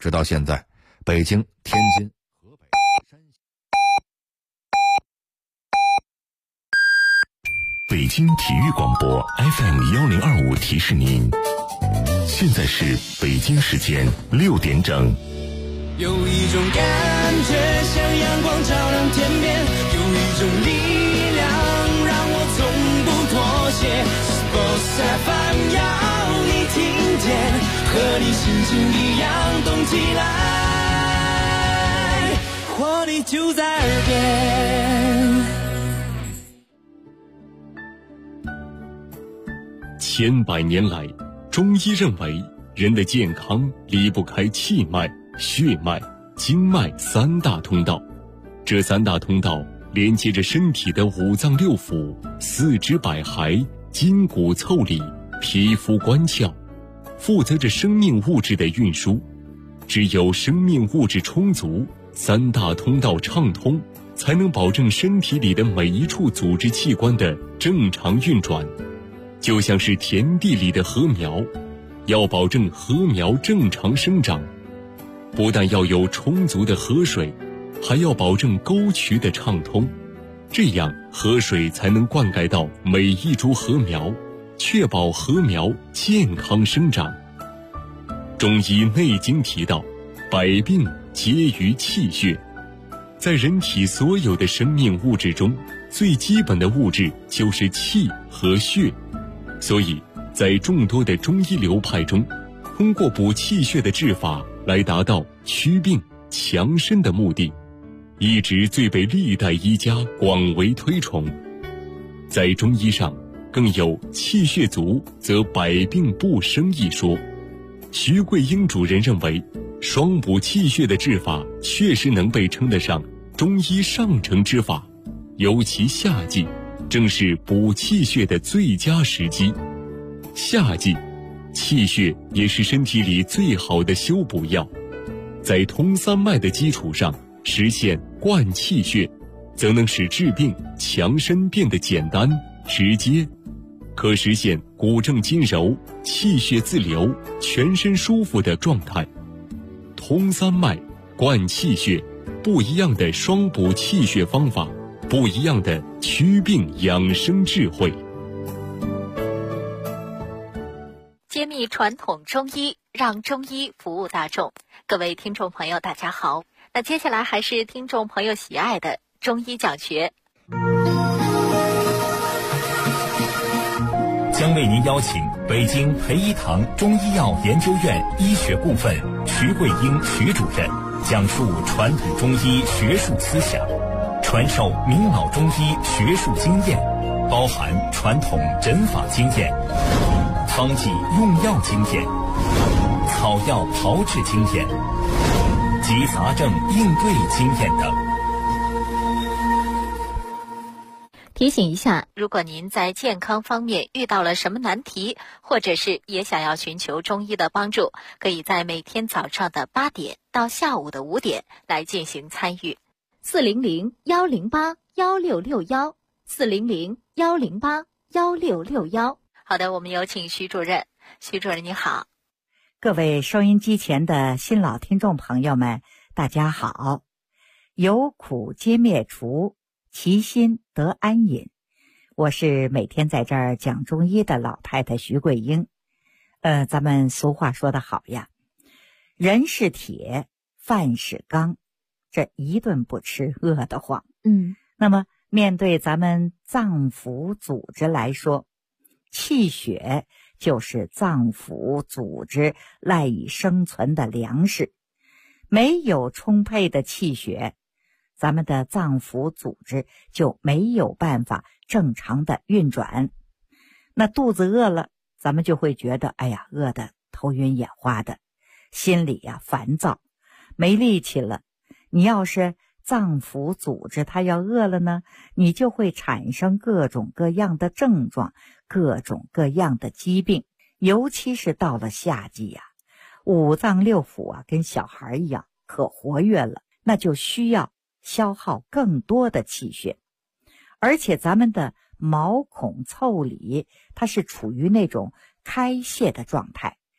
直到现在，北京、天津、河北、山西。 北京体育广播 FM1025提示您，现在是北京时间6点整。 有一种感觉像阳光照亮天边，有一种力量让我从不妥协。Sports FM 要你听见，和你心情一样动起来，活力就在耳边。 千百年来，中医认为人的健康离不开气脉、血脉、经脉3大通道。这3大通道连接着身体的5脏6腑、四肢百骸、筋骨腠理、皮肤关窍，负责着生命物质的运输。只有生命物质充足，3大通道畅通，才能保证身体里的每一处组织器官的正常运转。就像是田地里的禾苗，要保证禾苗正常生长，不但要有充足的河水，还要保证沟渠的畅通，这样河水才能灌溉到每一株禾苗，确保禾苗健康生长。中医《内经》提到，百病皆于气血。在人体所有的生命物质中，最基本的物质就是气和血。所以在众多的中医流派中，通过补气血的治法来达到祛病强身的目的，一直最被历代医家广为推崇。在中医上更有气血足则百病不生一说。徐桂英主任认为，双补气血的治法确实能被称得上中医上乘之法，尤其夏季正是补气血的最佳时机。夏季，气血也是身体里最好的修补药。在通3脉的基础上实现灌气血，则能使治病强身变得简单直接，可实现骨正筋柔、气血自流、全身舒服的状态。通3脉、灌气血，不一样的双补气血方法，不一样的祛病养生智慧。 揭秘传统中医，让中医服务大众。各位听众朋友大家好，那接下来还是听众朋友喜爱的中医讲学， 将为您邀请北京培一堂中医药研究院医学部分徐桂英徐主任讲述传统中医学术思想，传授明老中医学术经验，包含传统诊法经验、方剂用药经验、草药炮制经验及杂症应对经验等。 提醒一下，如果您在健康方面遇到了什么难题，或者是也想要寻求中医的帮助，可以在每天早上的8点到下午的5点来进行参与。400-108-1661，400-108-1661。好的，我们有请徐主任。徐主任你好。 各位收音机前的新老听众朋友们，大家好。有苦皆灭除，其心得安隐。我是每天在这儿讲中医的老太太徐桂英。咱们俗话说得好呀，人是铁，饭是钢，这一顿不吃饿得慌。那么面对咱们脏腑组织来说，气血就是脏腑组织赖以生存的粮食。没有充沛的气血，咱们的脏腑组织就没有办法正常的运转。那肚子饿了，咱们就会觉得饿得头晕眼花的，心里烦躁，没力气了。你要是脏腑组织它要饿了呢，你就会产生各种各样的症状，各种各样的疾病。尤其是到了夏季五脏六腑跟小孩一样可活跃了，那就需要消耗更多的气血。而且咱们的毛孔腠理它是处于那种开泄的状态，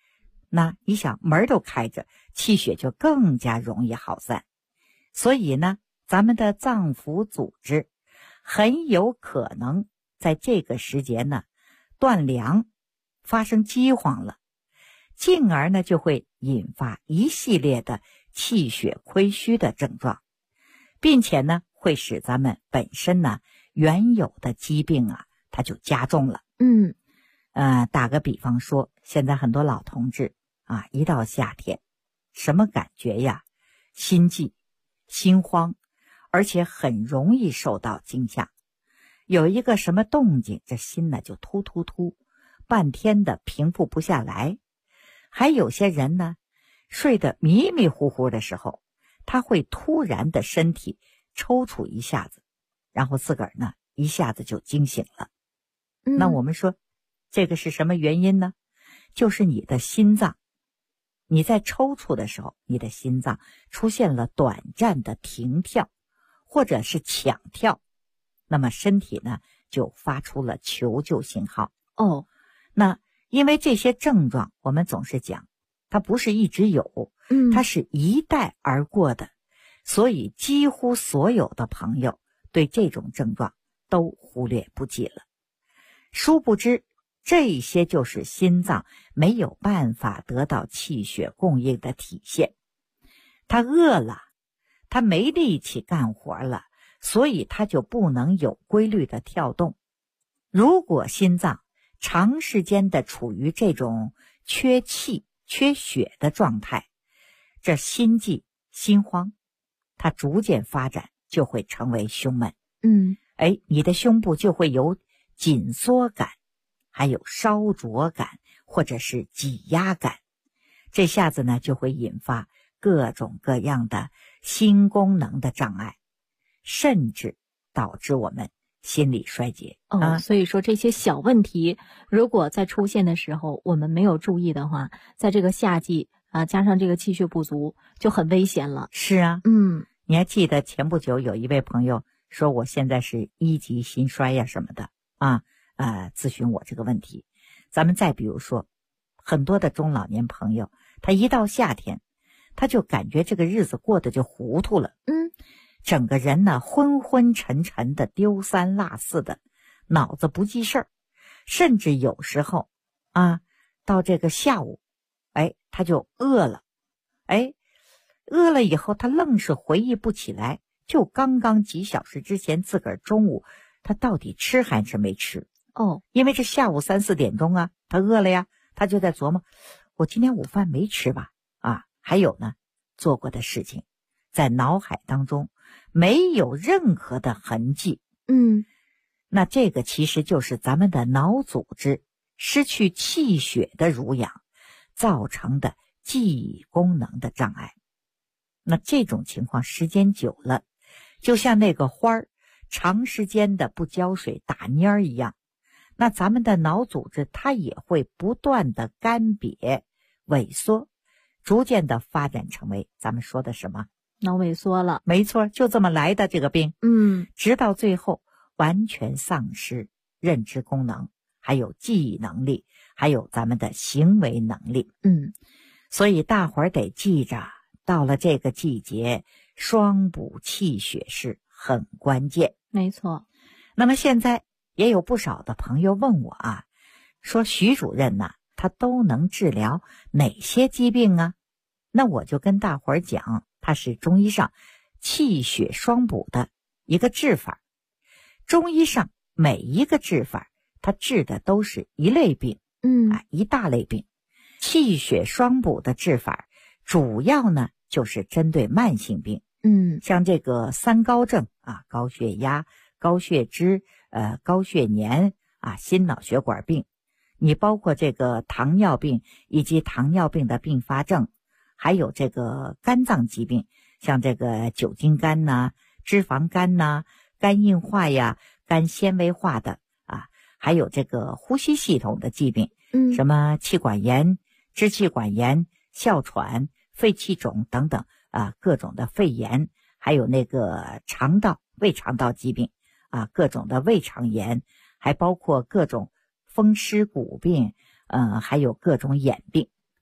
那你想门都开着，气血就更加容易耗散。所以呢，咱们的脏腑组织很有可能在这个时节呢断粮，发生饥荒了，进而呢就会引发一系列的气血亏虚的症状，并且呢会使咱们本身呢原有的疾病啊它就加重了。打个比方说，现在很多老同志啊，一到夏天什么感觉呀？心悸、心慌，而且很容易受到惊吓。有一个什么动静，这心呢就突突突，半天的平复不下来。还有些人呢，睡得迷迷糊糊的时候，他会突然的身体抽搐一下子，然后自个儿呢一下子就惊醒了。那我们说这个是什么原因呢？就是你的心脏，你在抽搐的时候，你的心脏出现了短暂的停跳或者是抢跳，那么身体呢就发出了求救信号。那因为这些症状我们总是讲它不是一直有，它是一带而过的，所以几乎所有的朋友对这种症状都忽略不计了。殊不知这些就是心脏没有办法得到气血供应的体现。他饿了，他没力气干活了，所以他就不能有规律的跳动。如果心脏长时间的处于这种缺气、缺血的状态，这心悸、心慌，它逐渐发展就会成为胸闷。你的胸部就会有紧缩感，还有烧灼感，或者是挤压感。这下子呢就会引发各种各样的心功能的障碍，甚至导致我们心理衰竭。 所以说这些小问题如果在出现的时候我们没有注意的话，在这个夏季加上这个气血不足就很危险了。 是啊，你还记得前不久有一位朋友说我现在是1级心衰呀什么的咨询我这个问题。咱们再比如说，很多的中老年朋友，他一到夏天，他就感觉这个日子过得就糊涂了，整个人呢昏昏沉沉的，丢三落四的，脑子不记事儿，甚至有时候到这个下午，他就饿了，饿了以后他愣是回忆不起来，就刚刚几小时之前自个儿中午他到底吃还是没吃。因为这下午3、4点钟啊，他饿了呀，他就在琢磨，我今天午饭没吃吧？还有呢，做过的事情，在脑海当中没有任何的痕迹。那这个其实就是咱们的脑组织失去气血的濡养造成的记忆功能的障碍。那这种情况时间久了，就像那个花儿长时间的不浇水打蔫儿一样，那咱们的脑组织它也会不断的干瘪萎缩，逐渐的发展成为咱们说的什么？ 脑萎缩了。 没错，就这么来的这个病。直到最后完全丧失认知功能，还有记忆能力，还有咱们的行为能力。所以大伙儿得记着，到了这个季节，双补气血是很关键。 没错。 那么现在也有不少的朋友问我说徐主任他都能治疗哪些疾病啊？那我就跟大伙儿讲，它是中医上气血双补的一个治法。中医上每一个治法，它治的都是一类病，一大类病。气血双补的治法，主要呢就是针对慢性病。像这个3高症高血压、高血脂、高血粘心脑血管病，你包括这个糖尿病以及糖尿病的并发症，还有这个肝脏疾病，像这个酒精肝脂肪肝肝硬化呀、肝纤维化的还有这个呼吸系统的疾病，什么气管炎、支气管炎、哮喘、肺气肿等等各种的肺炎，还有那个胃肠道疾病各种的胃肠炎，还包括各种风湿骨病，还有各种眼病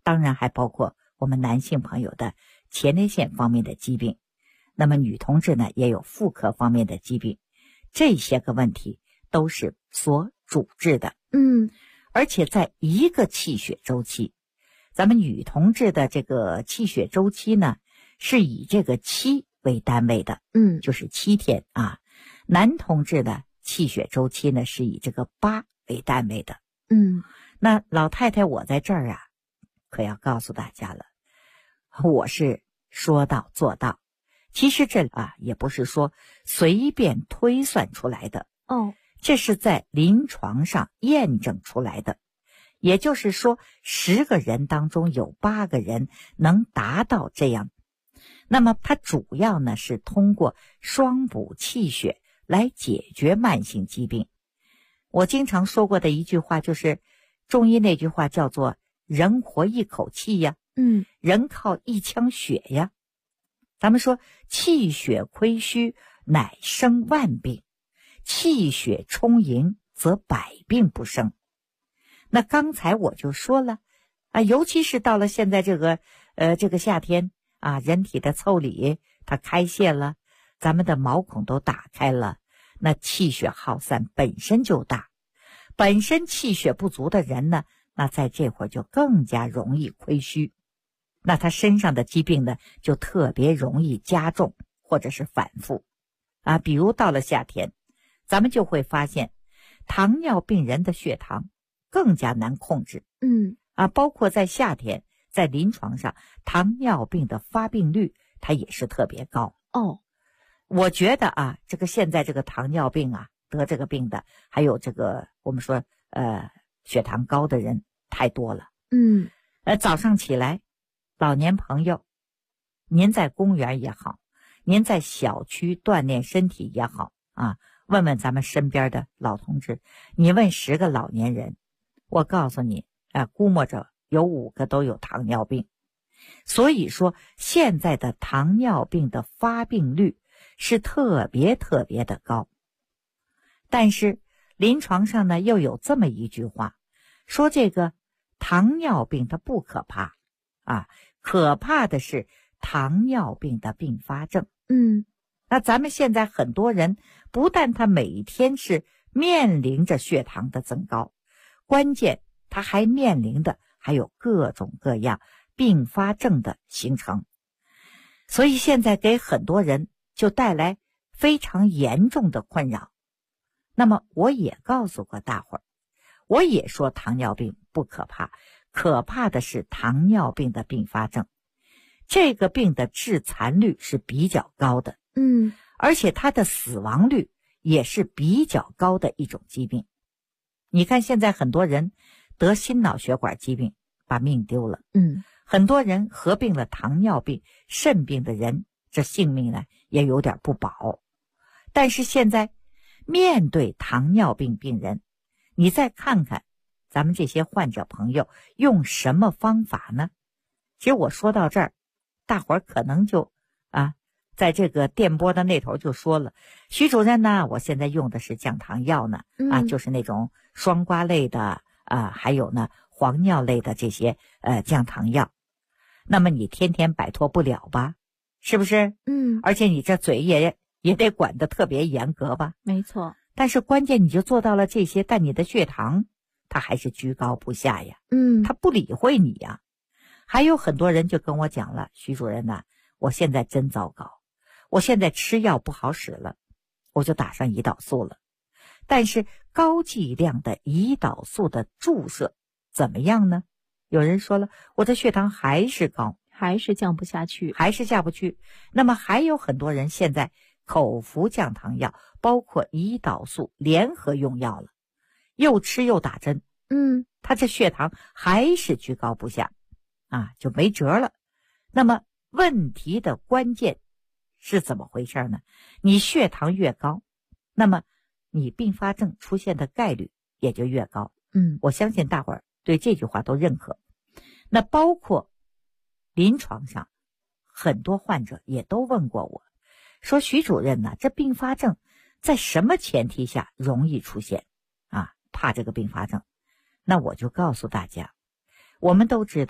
当然还包括我们男性朋友的前列腺方面的疾病，那么女同志呢也有妇科方面的疾病，这些个问题都是所主治的。而且在一个气血周期，咱们女同志的这个气血周期呢是以这个7为单位的，就是7天啊。男同志的气血周期呢是以这个8为单位的。那老太太我在这儿啊可要告诉大家了，我是说到做到。其实这也不是说随便推算出来的，这是在临床上验证出来的。也就是说10个人当中有8个人能达到这样。那么它主要呢是通过双补气血来解决慢性疾病。我经常说过的一句话就是中医那句话叫做人活一口气呀，人靠一腔血呀。咱们说气血亏虚乃生万病，气血充盈则百病不生。那刚才我就说了尤其是到了现在这个夏天人体的腠理它开泄了，咱们的毛孔都打开了，那气血耗散本身就大，本身气血不足的人呢，那在这会儿就更加容易亏虚，那他身上的疾病呢就特别容易加重或者是反复比如到了夏天，咱们就会发现糖尿病人的血糖更加难控制。包括在夏天在临床上糖尿病的发病率它也是特别高。我觉得这个现在这个糖尿病得这个病的还有这个我们说血糖高的人太多了。早上起来，老年朋友，您在公园也好，您在小区锻炼身体也好问问咱们身边的老同志，你问10个老年人，我告诉你估摸着有5个都有糖尿病。所以说现在的糖尿病的发病率是特别特别的高。但是临床上呢又有这么一句话，说这个糖尿病它不可怕可怕的是糖尿病的并发症。那咱们现在很多人不但他每天是面临着血糖的增高，关键他还面临的还有各种各样并发症的形成，所以现在给很多人就带来非常严重的困扰。那么我也告诉过大伙儿，我也说糖尿病不可怕，可怕的是糖尿病的并发症。这个病的致残率是比较高的，而且它的死亡率也是比较高的一种疾病。你看现在很多人得心脑血管疾病把命丢了，很多人合并了糖尿病、肾病的人，这性命呢也有点不保。但是现在面对糖尿病病人，你再看看咱们这些患者朋友用什么方法呢？其实我说到这儿，大伙儿可能就在这个电波的那头就说了，徐主任呢，我现在用的是降糖药呢，就是那种双胍类的还有呢黄尿类的这些降糖药。那么你天天摆脱不了吧，是不是？而且你这嘴也得管得特别严格吧。 没错。 但是关键你就做到了这些，但你的血糖它还是居高不下呀。他不理会你呀。还有很多人就跟我讲了，徐主任呐，我现在真糟糕，我现在吃药不好使了，我就打上胰岛素了。但是高剂量的胰岛素的注射怎么样呢？有人说了，我的血糖还是高， 还是降不下去， 还是下不去。那么还有很多人现在口服降糖药，包括胰岛素联合用药了，又吃又打针，他这血糖还是居高不下就没辙了。那么问题的关键是怎么回事呢？你血糖越高，那么你并发症出现的概率也就越高。我相信大伙儿对这句话都认可。那包括临床上很多患者也都问过我，说徐主任呢，这并发症在什么前提下容易出现怕这个并发症。那我就告诉大家，我们都知道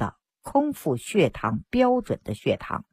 空腹血糖标准的血糖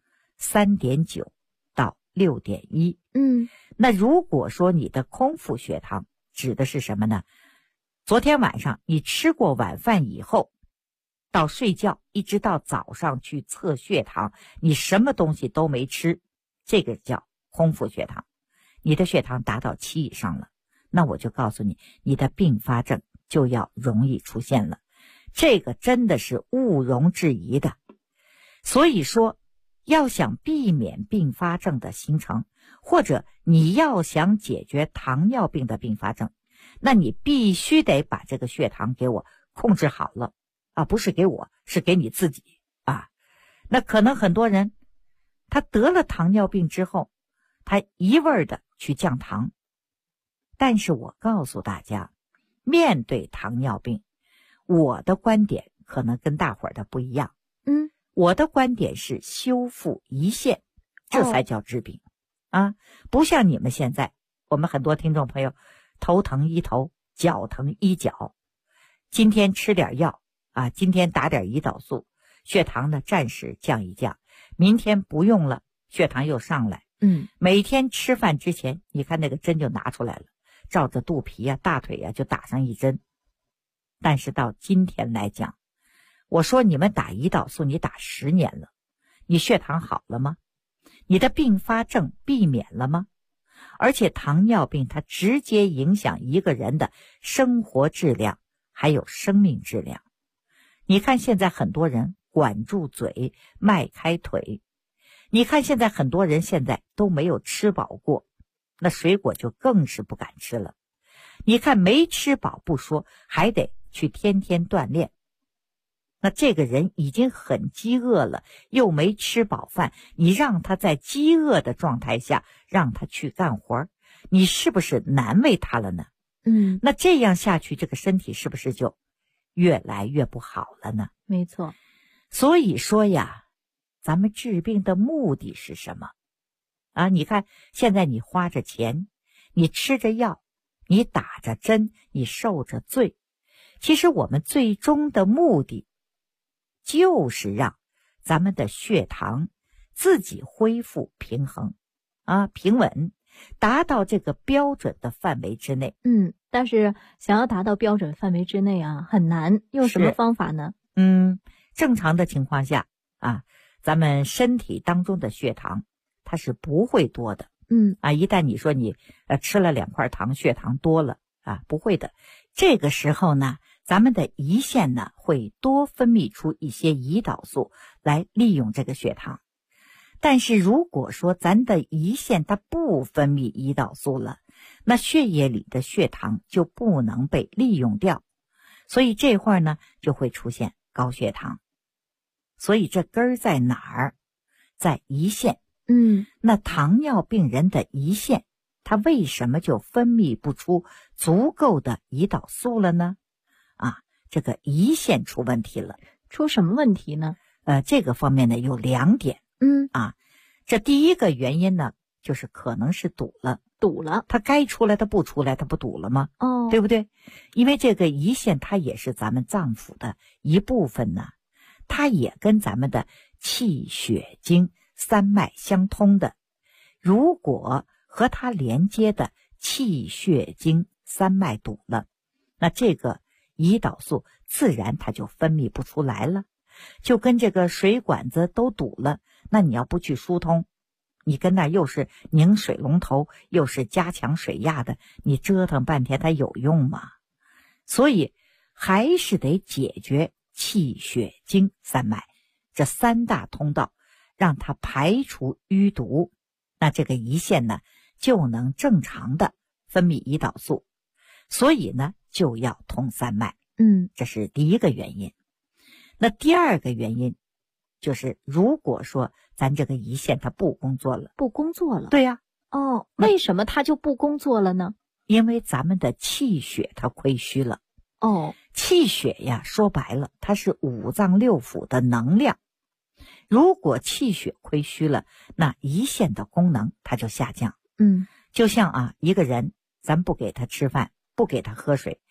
3.9 到 6.1。那如果说你的空腹血糖指的是什么呢？昨天晚上你吃过晚饭以后，到睡觉一直到早上去测血糖，你什么东西都没吃，这个叫空腹血糖。你的血糖达到7以上了，那我就告诉你，你的并发症就要容易出现了，这个真的是毋庸置疑的。所以说，要想避免并发症的形成，或者你要想解决糖尿病的并发症，那你必须得把这个血糖给我控制好了啊，不是给我，是给你自己啊。那可能很多人他得了糖尿病之后，他一味的去降糖，但是我告诉大家，面对糖尿病，我的观点可能跟大伙儿的不一样。我的观点是修复胰腺，这才叫治病啊！不像你们现在，我们很多听众朋友头疼医头，脚疼医脚，今天吃点药啊，今天打点胰岛素，血糖呢暂时降一降，明天不用了，血糖又上来。每天吃饭之前，你看那个针就拿出来了，照着肚皮啊、大腿啊就打上一针。但是到今天来讲，我说你们打胰岛素，你打10年了，你血糖好了吗？你的并发症避免了吗？而且糖尿病它直接影响一个人的生活质量，还有生命质量。你看现在很多人管住嘴，迈开腿。你看现在很多人现在都没有吃饱过，那水果就更是不敢吃了。你看没吃饱不说，还得去天天锻炼。那这个人已经很饥饿了，又没吃饱饭，你让他在饥饿的状态下让他去干活，你是不是难为他了呢？那这样下去，这个身体是不是就越来越不好了呢？ 没错。 所以说呀，咱们治病的目的是什么啊？你看现在你花着钱，你吃着药，你打着针，你受着罪，其实我们最终的目的就是让咱们的血糖自己恢复平衡啊，平稳，达到这个标准的范围之内。 但是想要达到标准范围之内啊，很难。用什么方法呢？ 正常的情况下啊，咱们身体当中的血糖它是不会多的。一旦你说你吃了2块糖，血糖多了啊，不会的。这个时候呢，咱们的胰腺呢会多分泌出一些胰岛素来利用这个血糖。但是如果说咱的胰腺它不分泌胰岛素了，那血液里的血糖就不能被利用掉，所以这会儿呢就会出现高血糖。所以这根儿在哪儿？在胰腺。那糖尿病人的胰腺它为什么就分泌不出足够的胰岛素了呢？这个胰腺出问题了。 出什么问题呢？ 这个方面呢有2点。这第一个原因呢，就是可能是堵了，它该出来它不出来，它不堵了吗？对不对？因为这个胰腺它也是咱们脏腑的一部分呢，它也跟咱们的气血经3脉相通的。如果和它连接的气血经3脉堵了，那这个胰岛素自然它就分泌不出来了，就跟这个水管子都堵了，那你要不去疏通，你跟那又是拧水龙头又是加强水压的，你折腾半天它有用吗？所以还是得解决气血经3脉这3大通道，让它排除淤堵，那这个胰腺呢就能正常的分泌胰岛素。所以呢就要通3脉。这是第一个原因。那第二个原因就是如果说咱这个胰腺它不工作了。对呀。 为什么它就不工作了呢？ 因为咱们的气血它亏虚了。气血呀，说白了它是5脏6腑的能量。如果气血亏虚了，那胰腺的功能它就下降。就像一个人咱不给他吃饭，不给他喝水，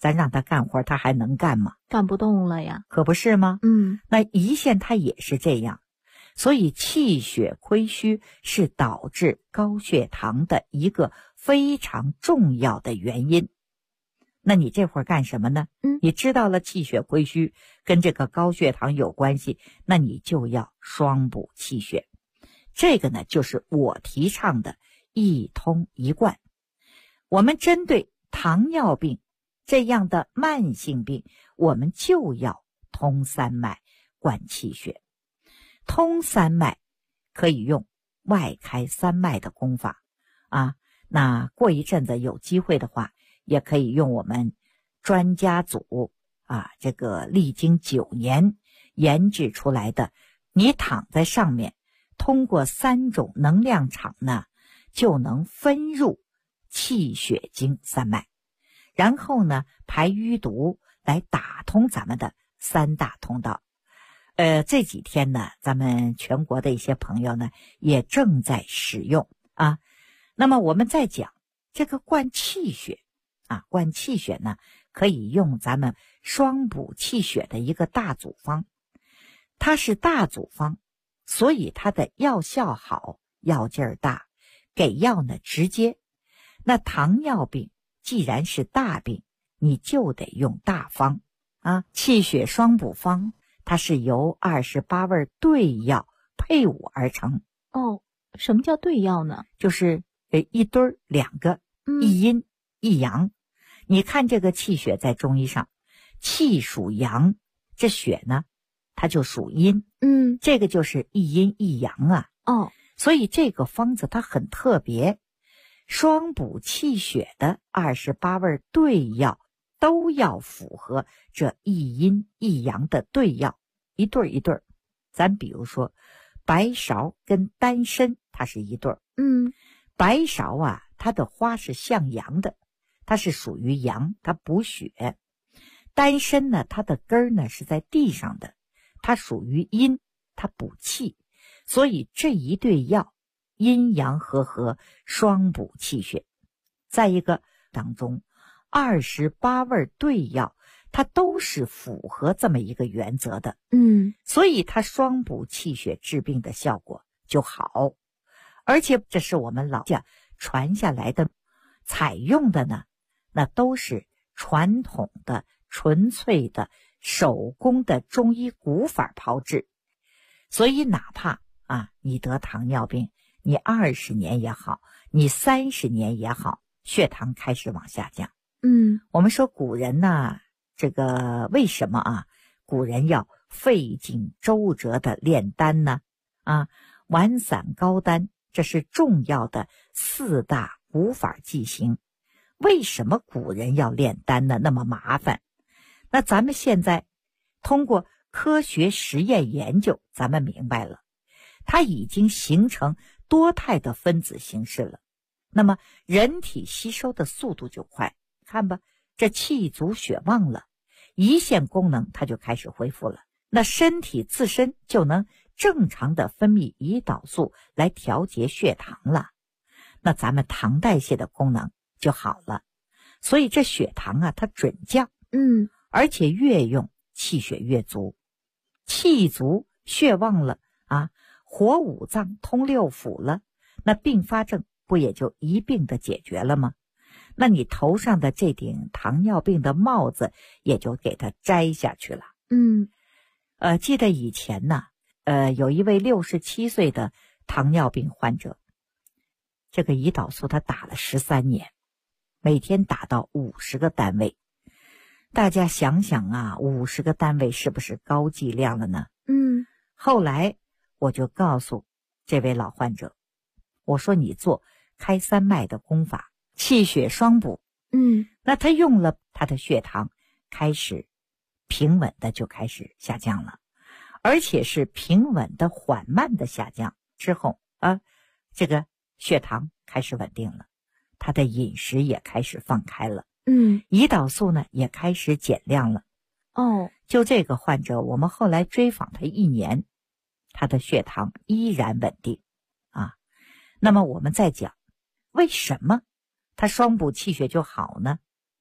咱让他干活他还能干吗？ 干不动了呀。 可不是吗？那胰腺它也是这样，所以气血亏虚是导致高血糖的一个非常重要的原因。那你这会儿干什么呢？你知道了气血亏虚跟这个高血糖有关系，那你就要双补气血。这个呢，就是我提倡的一通一贯。我们针对糖尿病这样的慢性病，我们就要通三脉灌气血。通三脉可以用外开三脉的功法啊，那过一阵子有机会的话，也可以用我们专家组这个历经9年研制出来的，你躺在上面，通过3种能量场呢，就能分入气血经三脉，然后呢排淤毒，来打通咱们的3大通道。这几天呢，咱们全国的一些朋友呢也正在使用啊。那么我们再讲这个灌气血灌气血呢，可以用咱们双补气血的一个大组方。它是大组方，所以它的药效好，药劲儿大，给药呢直接。那糖尿病既然是大病，你就得用大方气血双补方，它是由28味对药配伍而成。 什么叫对药呢？ 就是一堆儿2个，一阴一阳。你看这个气血在中医上，气属阳，这血呢它就属阴，这个就是一阴一阳所以这个方子它很特别，双补气血的28味对药都要符合这一阴一阳的对药，一对儿一对儿。咱比如说白芍跟丹参它是一对儿，白芍它的花是向阳的，它是属于阳，它补血。丹参呢，它的根儿呢是在地上的，它属于阴，它补气。所以这一对药阴阳和双补气血。再一个当中28味对药它都是符合这么一个原则的，所以它双补气血治病的效果就好。而且这是我们老家传下来的，采用的呢，那都是传统的纯粹的手工的中医古法炮制。所以哪怕你得糖尿病，你20年也好，你30年也好，血糖开始往下降。我们说古人呢，这个为什么古人要费尽周折的炼丹呢？丸散高丹，这是重要的4大古法剂型。为什么古人要炼丹呢？那么麻烦。那咱们现在通过科学实验研究，咱们明白了，它已经形成多态的分子形式了。那么人体吸收的速度就快，看吧，这气足血旺了，胰腺功能它就开始恢复了，那身体自身就能正常的分泌胰岛素来调节血糖了，那咱们糖代谢的功能就好了。所以这血糖它准降，而且越用气血越足，气足血旺了活5脏通6腑了，那并发症不也就一并的解决了吗？那你头上的这顶糖尿病的帽子也就给它摘下去了。记得以前呢，有一位67岁的糖尿病患者，这个胰岛素他打了13年，每天打到50个单位。大家想想50个单位是不是高剂量了呢？后来我就告诉这位老患者，我说你做开3脉的功法，气血双补。那他用了，他的血糖开始平稳的就开始下降了，而且是平稳的缓慢的下降之后这个血糖开始稳定了，他的饮食也开始放开了，胰岛素呢也开始减量了。就这个患者，我们后来追访他1年，他的血糖依然稳定那么我们再讲为什么他双补气血就好呢？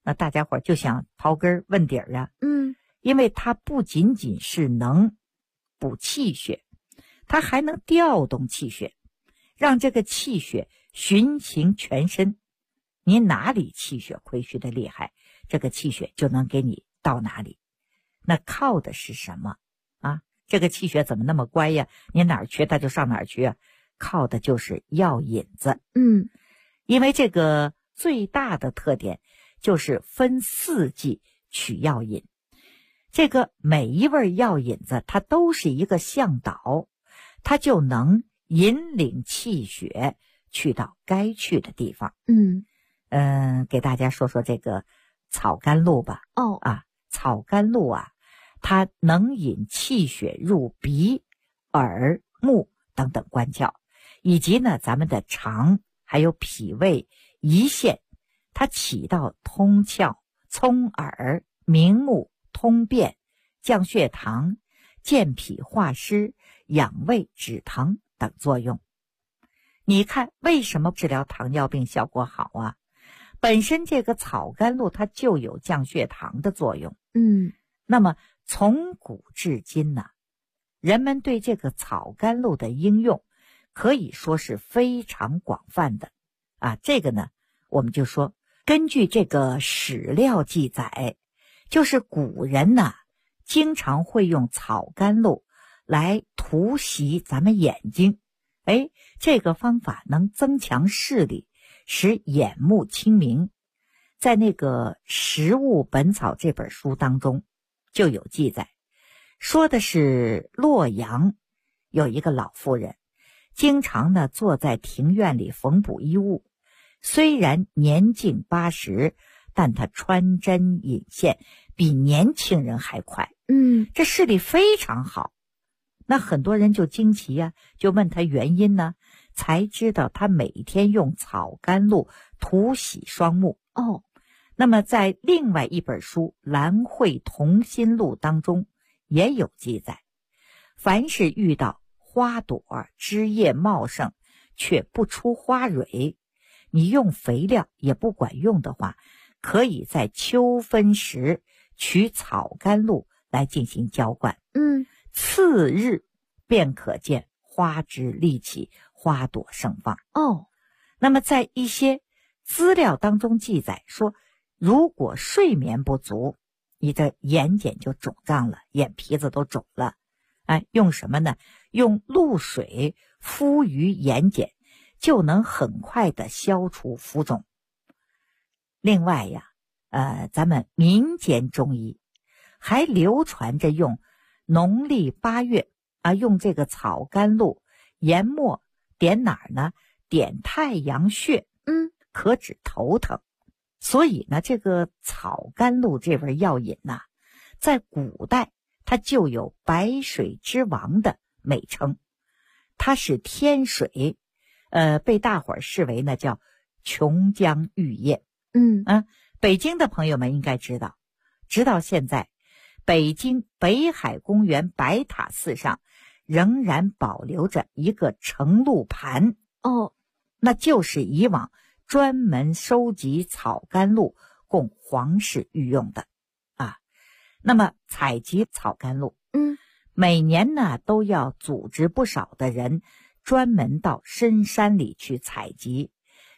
那大家伙就想刨根问底儿啊。因为它不仅仅是能补气血，它还能调动气血，让这个气血循行全身。你哪里气血亏虚的厉害，这个气血就能给你到哪里。那靠的是什么啊？这个气血怎么那么乖呀？你哪儿缺它就上哪儿去啊？靠的就是药引子。因为这个最大的特点就是分4剂取药引。这个每一味药引子它都是一个向导，它就能引领气血去到该去的地方。给大家说说这个草甘露吧。草甘露啊，它能引气血入鼻、耳、目等等关窍，以及呢咱们的肠还有脾胃、胰腺，它起到通窍、聪耳、明目、通便、降血糖、健脾化湿、养胃止疼等作用。你看为什么治疗糖尿病效果好啊？本身这个草甘露它就有降血糖的作用。那么从古至今呢，人们对这个草甘露的应用可以说是非常广泛的啊。这个呢，我们就说根据这个史料记载，就是古人呢经常会用草甘露来涂洗咱们眼睛。这个方法能增强视力，使眼目清明。在那个《食物本草》这本书当中就有记载，说的是洛阳有一个老妇人，经常呢坐在庭院里缝补衣物，虽然年近80，但她穿针引线比年轻人还快。这视力非常好。那很多人就惊奇啊，就问他原因呢，才知道他每天用草甘露涂洗双目。那么在另外一本书《兰蕙同心录》当中也有记载，凡是遇到花朵枝叶茂盛却不出花蕊，你用肥料也不管用的话，可以在秋分时取草甘露来进行浇灌。次日便可见花枝立起，花朵盛放。那么在一些资料当中记载说，如果睡眠不足，你的眼睑就肿胀了，眼皮子都肿了。用什么呢？用露水敷于眼睑，就能很快的消除浮肿。另外呀，咱们民间中医还流传着用农历8月用这个草甘露研末点哪儿呢？点太阳穴，可止头疼。所以呢，这个草甘露这味药引呐，在古代它就有白水之王的美称。它是天水，被大伙儿视为呢叫琼浆玉液。北京的朋友们应该知道，直到现在北京北海公园白塔寺上仍然保留着一个盛露盘。那就是以往专门收集草甘露供皇室御用的那么采集草甘露，每年呢都要组织不少的人专门到深山里去采集，